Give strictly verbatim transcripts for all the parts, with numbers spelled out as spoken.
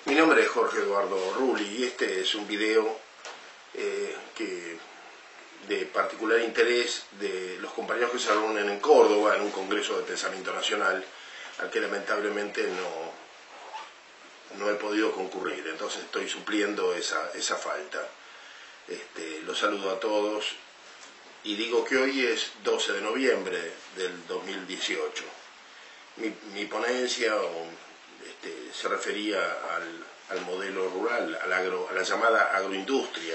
Mi nombre es Jorge Eduardo Rulli y este es un video eh, que, de particular interés de los compañeros que se reúnen en Córdoba en un congreso de pensamiento nacional al que lamentablemente no, no he podido concurrir, entonces estoy supliendo esa, esa falta. Este, los saludo a todos y digo que hoy es doce de noviembre del dos mil dieciocho. Mi, mi ponencia o, este, se refería al, al modelo rural, al agro, a la llamada agroindustria.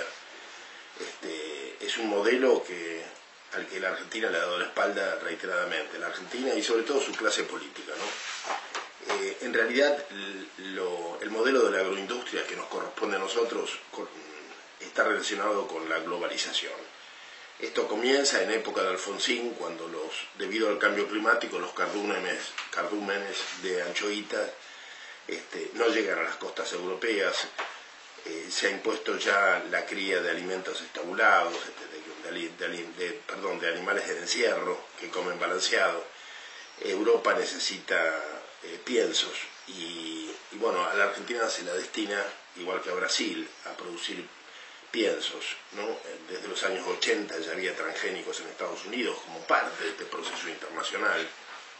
Este, es un modelo que, al que la Argentina le ha dado la espalda reiteradamente, la Argentina y sobre todo su clase política, ¿no? Eh, en realidad lo, el modelo de la agroindustria que nos corresponde a nosotros con, está relacionado con la globalización. Esto comienza en época de Alfonsín, cuando los, debido al cambio climático, los cardúmenes, cardúmenes de anchoitas este, no llegan a las costas europeas. Eh, se ha impuesto ya la cría de alimentos estabulados, de, de, de, de, de, perdón, de animales de encierro que comen balanceado. Europa necesita eh, piensos y, y bueno, a la Argentina se la destina, igual que a Brasil, a producir piensos, ¿no? Desde los años ochenta ya había transgénicos en Estados Unidos como parte de este proceso internacional.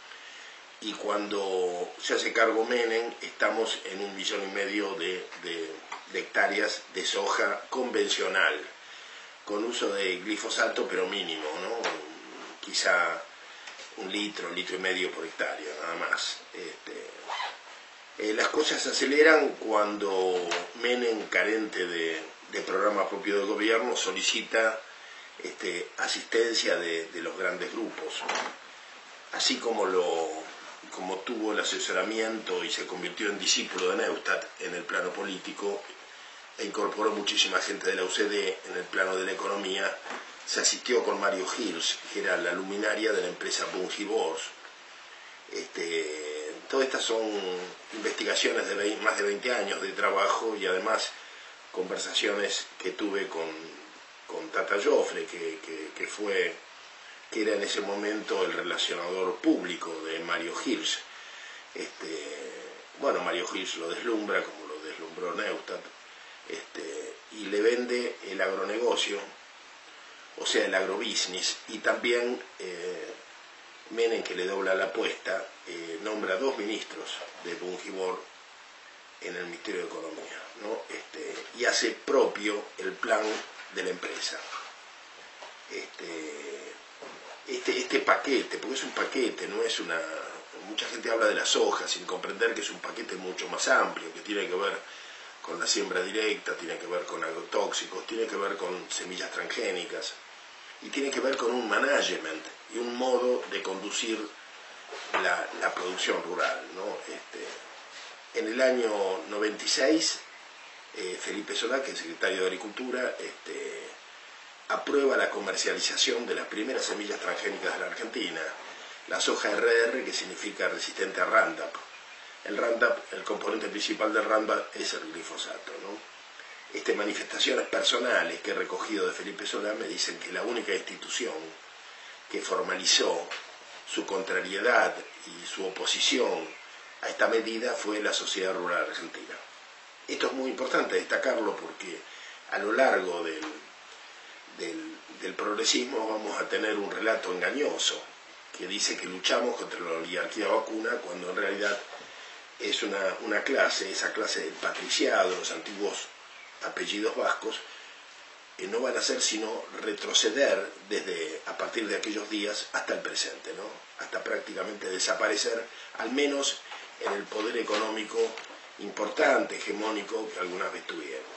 Y cuando se hace cargo Menem, estamos en un millón y medio de, de, de hectáreas de soja convencional, con uso de glifosato, pero mínimo, ¿no? Quizá un litro, un litro y medio por hectárea, nada más. Este, eh, las cosas se aceleran cuando Menem, carente de, de programa propio de gobierno, solicita este, asistencia de, de los grandes grupos, así como lo... como tuvo el asesoramiento y se convirtió en discípulo de Neustadt en el plano político e incorporó muchísima gente de la U C D en el plano de la economía, se asistió con Mario Hirsch, que era la luminaria de la empresa Bunge Bors. Este, todas estas son investigaciones de veinte, más de veinte años de trabajo y además conversaciones que tuve con, con Tata Joffre, que, que, que fue... que era en ese momento el relacionador público de Mario Hirsch. Este, bueno, Mario Hirsch lo deslumbra, como lo deslumbró Neustadt, este, y le vende el agronegocio, o sea, el agrobusiness, y también eh, Menem, que le dobla la apuesta, eh, nombra dos ministros de Bunge Bors en el Ministerio de Economía, ¿no? Este, y hace propio el plan de la empresa. Este, Este, este paquete, porque es un paquete, no es una... Mucha gente habla de la soja sin comprender que es un paquete mucho más amplio, que tiene que ver con la siembra directa, tiene que ver con agrotóxicos, tiene que ver con semillas transgénicas y tiene que ver con un management y un modo de conducir la, la producción rural, ¿no? Este, en el año noventa y seis, eh, Felipe Solá, que es secretario de Agricultura, este, aprueba la comercialización de las primeras semillas transgénicas de la Argentina, la soja R R, que significa resistente a Roundup. El Roundup, el componente principal del Roundup es el glifosato, ¿no? Estas manifestaciones personales que he recogido de Felipe Solá me dicen que la única institución que formalizó su contrariedad y su oposición a esta medida fue la Sociedad Rural Argentina. Esto es muy importante destacarlo porque a lo largo del Del, del progresismo vamos a tener un relato engañoso que dice que luchamos contra la oligarquía vacuna cuando en realidad es una, una clase, esa clase del patriciado, los antiguos apellidos vascos, que no van a hacer sino retroceder desde a partir de aquellos días hasta el presente, ¿no? Hasta prácticamente desaparecer, al menos en el poder económico importante, hegemónico que alguna vez tuvieron.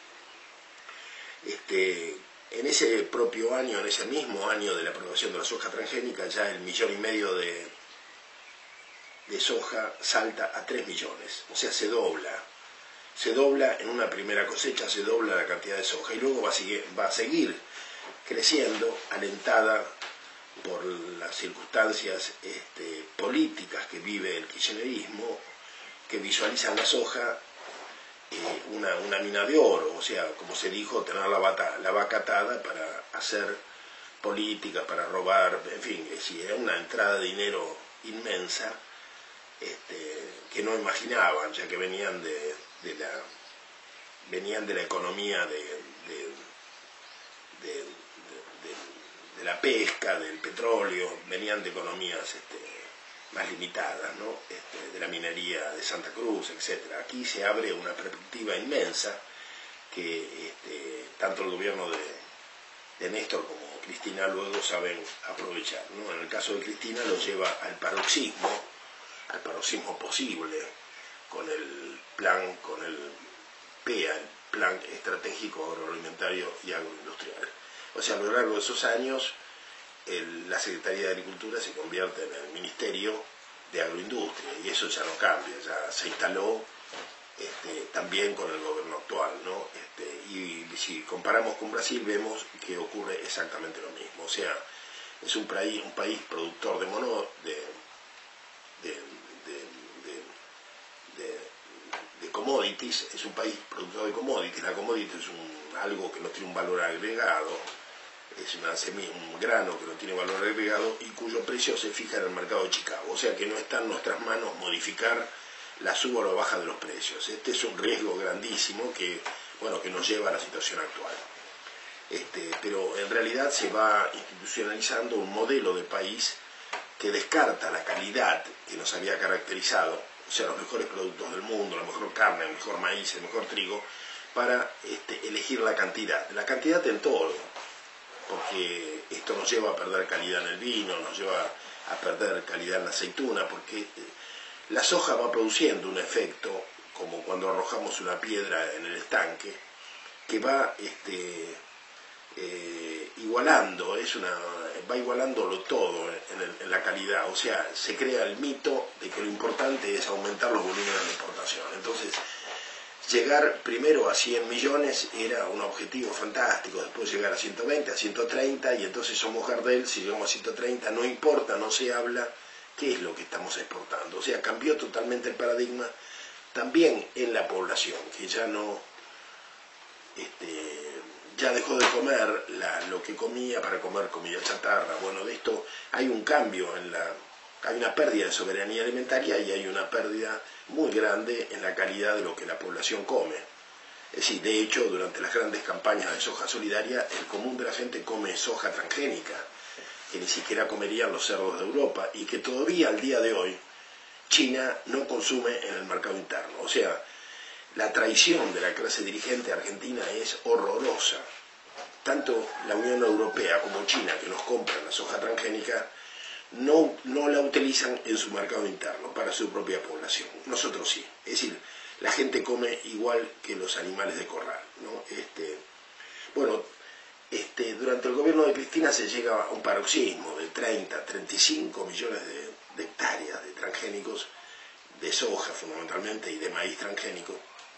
Este, En ese propio año, en ese mismo año de la aprobación de la soja transgénica, ya el millón y medio de, de soja salta a tres millones, o sea, se dobla. Se dobla en una primera cosecha, se dobla la cantidad de soja y luego va a seguir, va a seguir creciendo, alentada por las circunstancias este, políticas que vive el kirchnerismo, que visualizan la soja Eh, una, una mina de oro, o sea, como se dijo, tener la, bata, la vaca atada para hacer política, para robar, en fin, es decir, era una entrada de dinero inmensa este, que no imaginaban, ya que venían de, de la venían de la economía de, de, de, de, de la pesca, del petróleo, venían de economías este, más limitadas, ¿no? Este, de la minería de Santa Cruz, etcétera. Aquí se abre una perspectiva inmensa que este, tanto el gobierno de, de Néstor como Cristina luego saben aprovechar, ¿no? En el caso de Cristina lo lleva al paroxismo, al paroxismo posible, con el plan, con el P E A, el Plan Estratégico Agroalimentario y Agroindustrial. O sea, a lo largo de esos años, el, la Secretaría de Agricultura se convierte en el Ministerio de Agroindustria, y eso ya no cambia, ya se instaló este, también con el gobierno actual, ¿no? Este, y si comparamos con Brasil vemos que ocurre exactamente lo mismo. O sea, es un país, un país productor de mono, de, de, de, de, de, de commodities, es un país productor de commodities. La commodity es un, algo que no tiene un valor agregado, es una semilla, un grano que no tiene valor agregado y cuyo precio se fija en el mercado de Chicago. O sea que no está en nuestras manos modificar la suba o la baja de los precios. Este es un riesgo grandísimo que, bueno, que nos lleva a la situación actual. Este, pero en realidad se va institucionalizando un modelo de país que descarta la calidad que nos había caracterizado, o sea, los mejores productos del mundo, la mejor carne, el mejor maíz, el mejor trigo, para este, elegir la cantidad. La cantidad en todo, porque esto nos lleva a perder calidad en el vino, nos lleva a perder calidad en la aceituna, porque la soja va produciendo un efecto, como cuando arrojamos una piedra en el estanque, que va este, eh, igualando, es una, va igualándolo todo en, el, en la calidad. O sea, se crea el mito de que lo importante es aumentar los volúmenes de exportación. Entonces, llegar primero a cien millones era un objetivo fantástico, después llegar a ciento veinte, a ciento treinta, y entonces somos Gardel, si llegamos a ciento treinta, no importa, no se habla qué es lo que estamos exportando. O sea, cambió totalmente el paradigma también en la población, que ya no, este, ya dejó de comer la, lo que comía para comer comida chatarra. Bueno, de esto hay un cambio en la, hay una pérdida de soberanía alimentaria y hay una pérdida muy grande en la calidad de lo que la población come. Es decir, de hecho, durante las grandes campañas de soja solidaria, el común de la gente come soja transgénica, que ni siquiera comerían los cerdos de Europa, y que todavía al día de hoy China no consume en el mercado interno. O sea, la traición de la clase dirigente argentina es horrorosa. Tanto la Unión Europea como China, que nos compran la soja transgénica, no, no la utilizan en su mercado interno para su propia población. Nosotros sí. Es decir, la gente come igual que los animales de corral, ¿no? Este, bueno, Este, durante el gobierno de Cristina se llega a un paroxismo de treinta, treinta y cinco millones de, de hectáreas de transgénicos, de soja fundamentalmente y de maíz transgénico,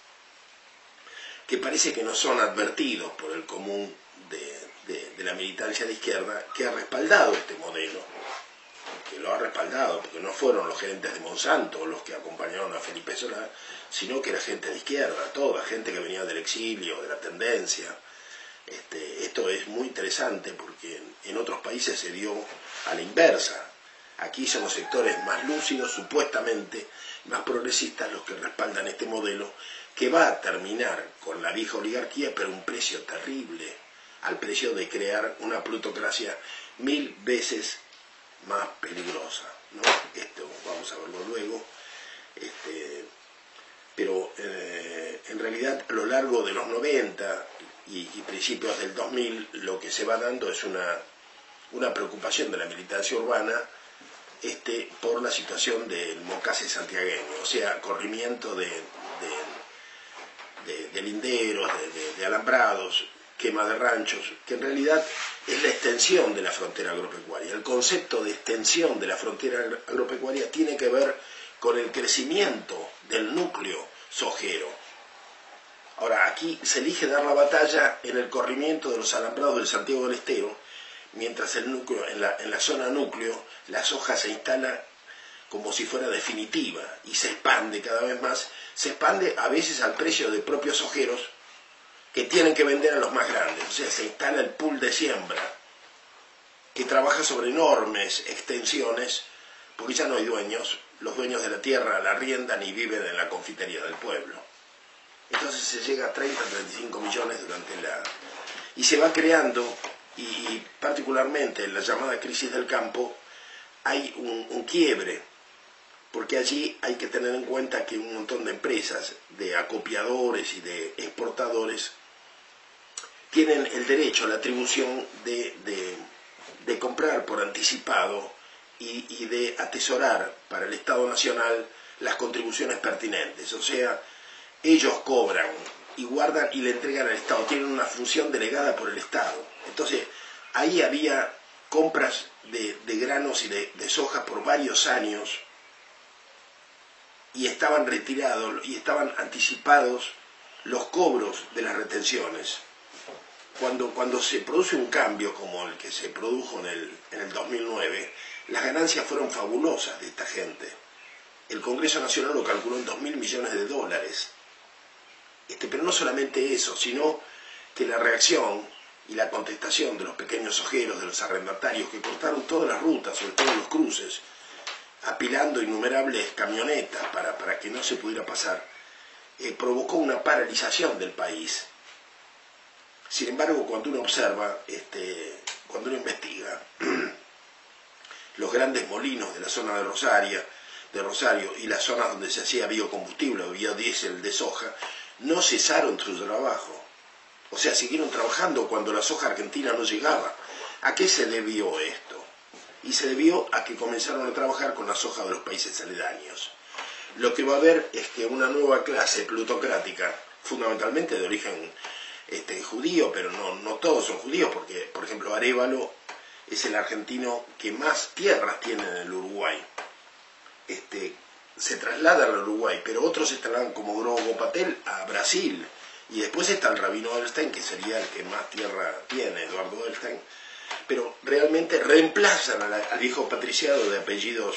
que parece que no son advertidos por el común de, de, de la militancia de izquierda, que ha respaldado este modelo, que lo ha respaldado, porque no fueron los gerentes de Monsanto los que acompañaron a Felipe Solá, sino que era gente de izquierda, toda gente que venía del exilio, de la tendencia. Este, esto es muy interesante porque en, en otros países se dio a la inversa. Aquí son los sectores más lúcidos, supuestamente más progresistas, los que respaldan este modelo, que va a terminar con la vieja oligarquía, pero a un precio terrible, al precio de crear una plutocracia mil veces más peligrosa, ¿no? Esto vamos a verlo luego. Este, pero eh, en realidad a lo largo de los noventa y, y principios del dos mil lo que se va dando es una, una preocupación de la militancia urbana este, por la situación del mocase santiagueño, o sea, corrimiento de, de, de, de linderos, de, de, de alambrados, quema de ranchos, que en realidad es la extensión de la frontera agropecuaria. El concepto de extensión de la frontera agropecuaria tiene que ver con el crecimiento del núcleo sojero. Ahora, aquí se elige dar la batalla en el corrimiento de los alambrados del Santiago del Estero, mientras el núcleo, en, la, en la zona núcleo la soja se instala como si fuera definitiva y se expande cada vez más, se expande a veces al precio de propios sojeros que tienen que vender a los más grandes. O sea, se instala el pool de siembra, que trabaja sobre enormes extensiones, porque ya no hay dueños, los dueños de la tierra la arriendan y viven en la confitería del pueblo. entonces se llega a treinta, treinta y cinco millones durante la... Y se va creando, y, y particularmente en la llamada crisis del campo, hay un, un quiebre, porque allí hay que tener en cuenta que un montón de empresas, de acopiadores y de exportadores, tienen el derecho, la atribución de, de, de comprar por anticipado y, y de atesorar para el Estado Nacional las contribuciones pertinentes. O sea, ellos cobran y guardan y le entregan al Estado, tienen una función delegada por el Estado. Entonces, ahí había compras de, de granos y de, de soja por varios años, y estaban retirados y estaban anticipados los cobros de las retenciones. Cuando, cuando se produce un cambio como el que se produjo en el, en el dos mil nueve, las ganancias fueron fabulosas de esta gente. El Congreso Nacional lo calculó en dos mil millones de dólares. Este, pero no solamente eso, sino que la reacción y la contestación de los pequeños ojeros, de los arrendatarios, que cortaron todas las rutas, sobre todo los cruces, apilando innumerables camionetas para, para que no se pudiera pasar, eh, provocó una paralización del país. Sin embargo, cuando uno observa, este, cuando uno investiga, los grandes molinos de la zona de Rosario, de Rosario y las zonas donde se hacía biocombustible o biodiesel de soja, no cesaron su trabajo. O sea, siguieron trabajando cuando la soja argentina no llegaba. ¿A qué se debió esto? Y se debió a que comenzaron a trabajar con la soja de los países aledaños. Lo que va a haber es que una nueva clase plutocrática, fundamentalmente de origen este, judío, pero no, no todos son judíos, porque, por ejemplo, Arévalo es el argentino que más tierras tiene en el Uruguay. Este, se trasladan al Uruguay, pero otros se trasladan como Grogo Patel a Brasil. Y después está el rabino Elstein, que sería el que más tierra tiene, Eduardo Elstein. Pero realmente reemplazan al, al viejo patriciado de apellidos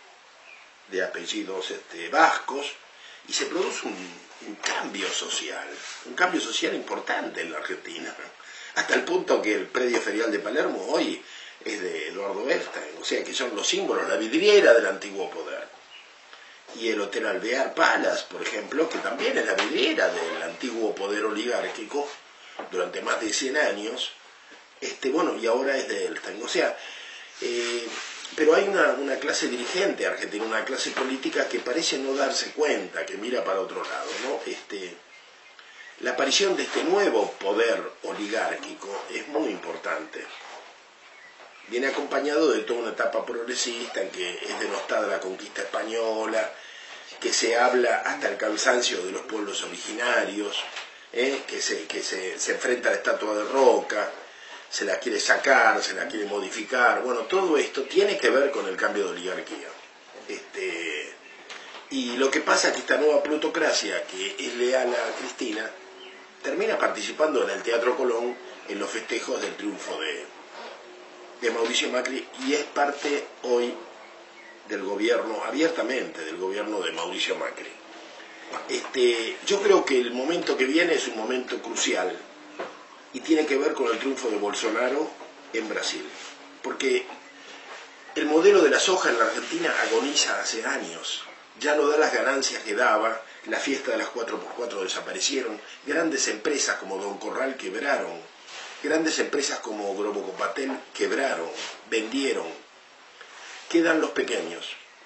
de apellidos este, vascos, y se produce un, un cambio social, un cambio social importante en la Argentina, hasta el punto que el predio ferial de Palermo hoy es de Eduardo Elstein, o sea que son los símbolos, la vidriera del antiguo poder. Y el Hotel Alvear Palace, por ejemplo, que también es la vidriera del antiguo poder oligárquico durante más de cien años, este, bueno, y ahora es de Elstein. O sea, eh, pero hay una, una clase dirigente argentina, una clase política que parece no darse cuenta, que mira para otro lado, ¿no? Este, la aparición de este nuevo poder oligárquico es muy importante. Viene acompañado de toda una etapa progresista en que es denostada la conquista española, que se habla hasta el cansancio de los pueblos originarios, ¿eh? que, se, que se, se enfrenta a la estatua de roca, se la quiere sacar, se la quiere modificar. Bueno, todo esto tiene que ver con el cambio de oligarquía. Este, y lo que pasa es que esta nueva plutocracia, que es leal a Cristina, termina participando en el Teatro Colón en los festejos del triunfo de, de Mauricio Macri, y es parte hoy del gobierno, abiertamente del gobierno de Mauricio Macri. Este, yo creo que el momento que viene es un momento crucial, y tiene que ver con el triunfo de Bolsonaro en Brasil, porque el modelo de la soja en la Argentina agoniza hace años, ya no da las ganancias que daba, la fiesta de las cuatro por cuatro desaparecieron, grandes empresas como Don Corral quebraron, grandes empresas como Grobo Patel quebraron, vendieron, quedan los pequeños,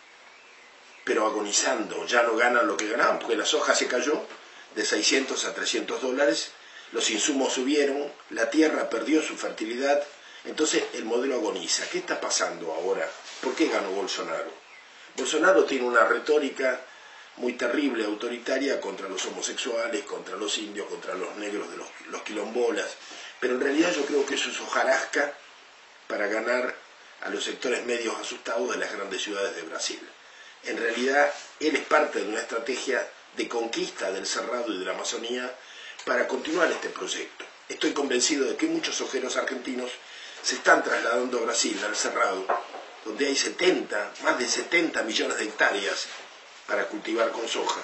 pero agonizando, ya no ganan lo que ganaban, porque la soja se cayó de seiscientos a trescientos dólares, los insumos subieron, la tierra perdió su fertilidad, entonces el modelo agoniza. ¿Qué está pasando ahora? ¿Por qué ganó Bolsonaro? Bolsonaro tiene una retórica muy terrible, autoritaria, contra los homosexuales, contra los indios, contra los negros de los, los quilombolas, pero en realidad yo creo que eso es hojarasca para ganar a los sectores medios asustados de las grandes ciudades de Brasil. En realidad, él es parte de una estrategia de conquista del Cerrado y de la Amazonía para continuar este proyecto. Estoy convencido de que muchos ojeros argentinos se están trasladando a Brasil, al Cerrado, donde hay setenta, más de setenta millones de hectáreas para cultivar con soja.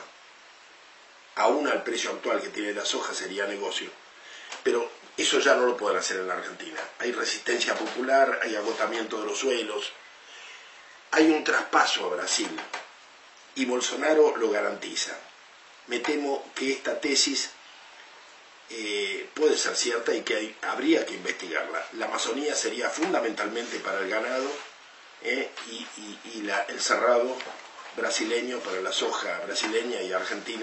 Aún al precio actual que tiene la soja sería negocio. Pero eso ya no lo podrán hacer en la Argentina. Hay resistencia popular, hay agotamiento de los suelos, hay un traspaso a Brasil, y Bolsonaro lo garantiza. me temo que esta tesis eh, puede ser cierta y que hay, habría que investigarla. La Amazonía sería fundamentalmente para el ganado eh, y, y, y la, el cerrado brasileño para la soja brasileña y argentina,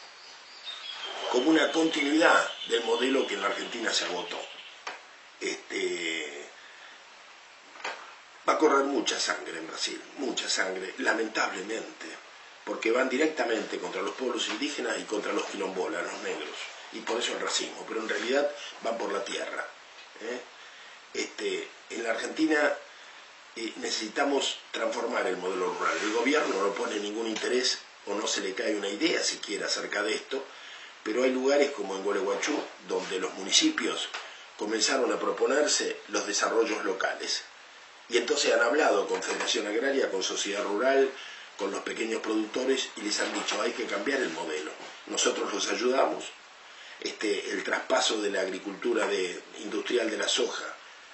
como una continuidad del modelo que en la Argentina se agotó. Este, va a correr mucha sangre en Brasil, mucha sangre, lamentablemente, porque van directamente contra los pueblos indígenas y contra los quilombolas, los negros, y por eso el racismo, pero en realidad van por la tierra. ¿eh? Este, en la Argentina eh, necesitamos transformar el modelo rural. El gobierno no pone ningún interés o no se le cae una idea siquiera acerca de esto, pero hay lugares como en Gualeguaychú, donde los municipios comenzaron a proponerse los desarrollos locales. Y entonces han hablado con Federación Agraria, con Sociedad Rural, con los pequeños productores y les han dicho hay que cambiar el modelo. Nosotros los ayudamos. Este, el traspaso de la agricultura de, industrial de la soja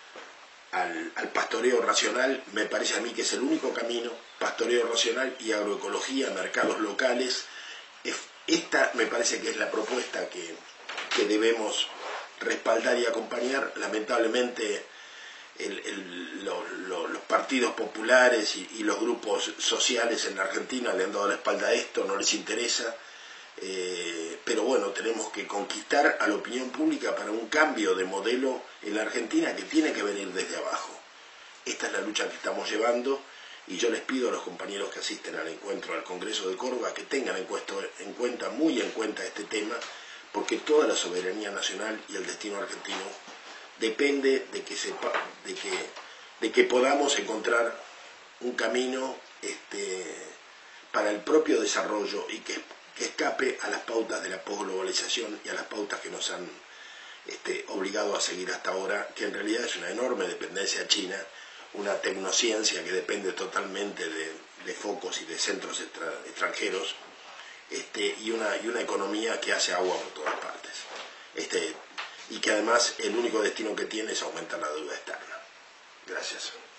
al, al pastoreo racional me parece a mí que es el único camino, pastoreo racional y agroecología, mercados locales. Esta me parece que es la propuesta que, que debemos respaldar y acompañar. Lamentablemente el, el, lo, lo, los partidos populares y, y los grupos sociales en la Argentina le han dado la espalda a esto, no les interesa, eh, pero bueno, tenemos que conquistar a la opinión pública para un cambio de modelo en la Argentina que tiene que venir desde abajo. Esta es la lucha que estamos llevando y yo les pido a los compañeros que asisten al encuentro al Congreso de Córdoba que tengan en, puesto, en cuenta, muy en cuenta este tema, porque toda la soberanía nacional y el destino argentino depende de que, sepa, de que, de que podamos encontrar un camino este, para el propio desarrollo y que, que escape a las pautas de la posglobalización y a las pautas que nos han este, obligado a seguir hasta ahora, que en realidad es una enorme dependencia china, una tecnociencia que depende totalmente de, de focos y de centros extra, extranjeros, este, y, una, y una economía que hace agua por todas partes. Este, y que además el único destino que tiene es aumentar la deuda externa. Gracias.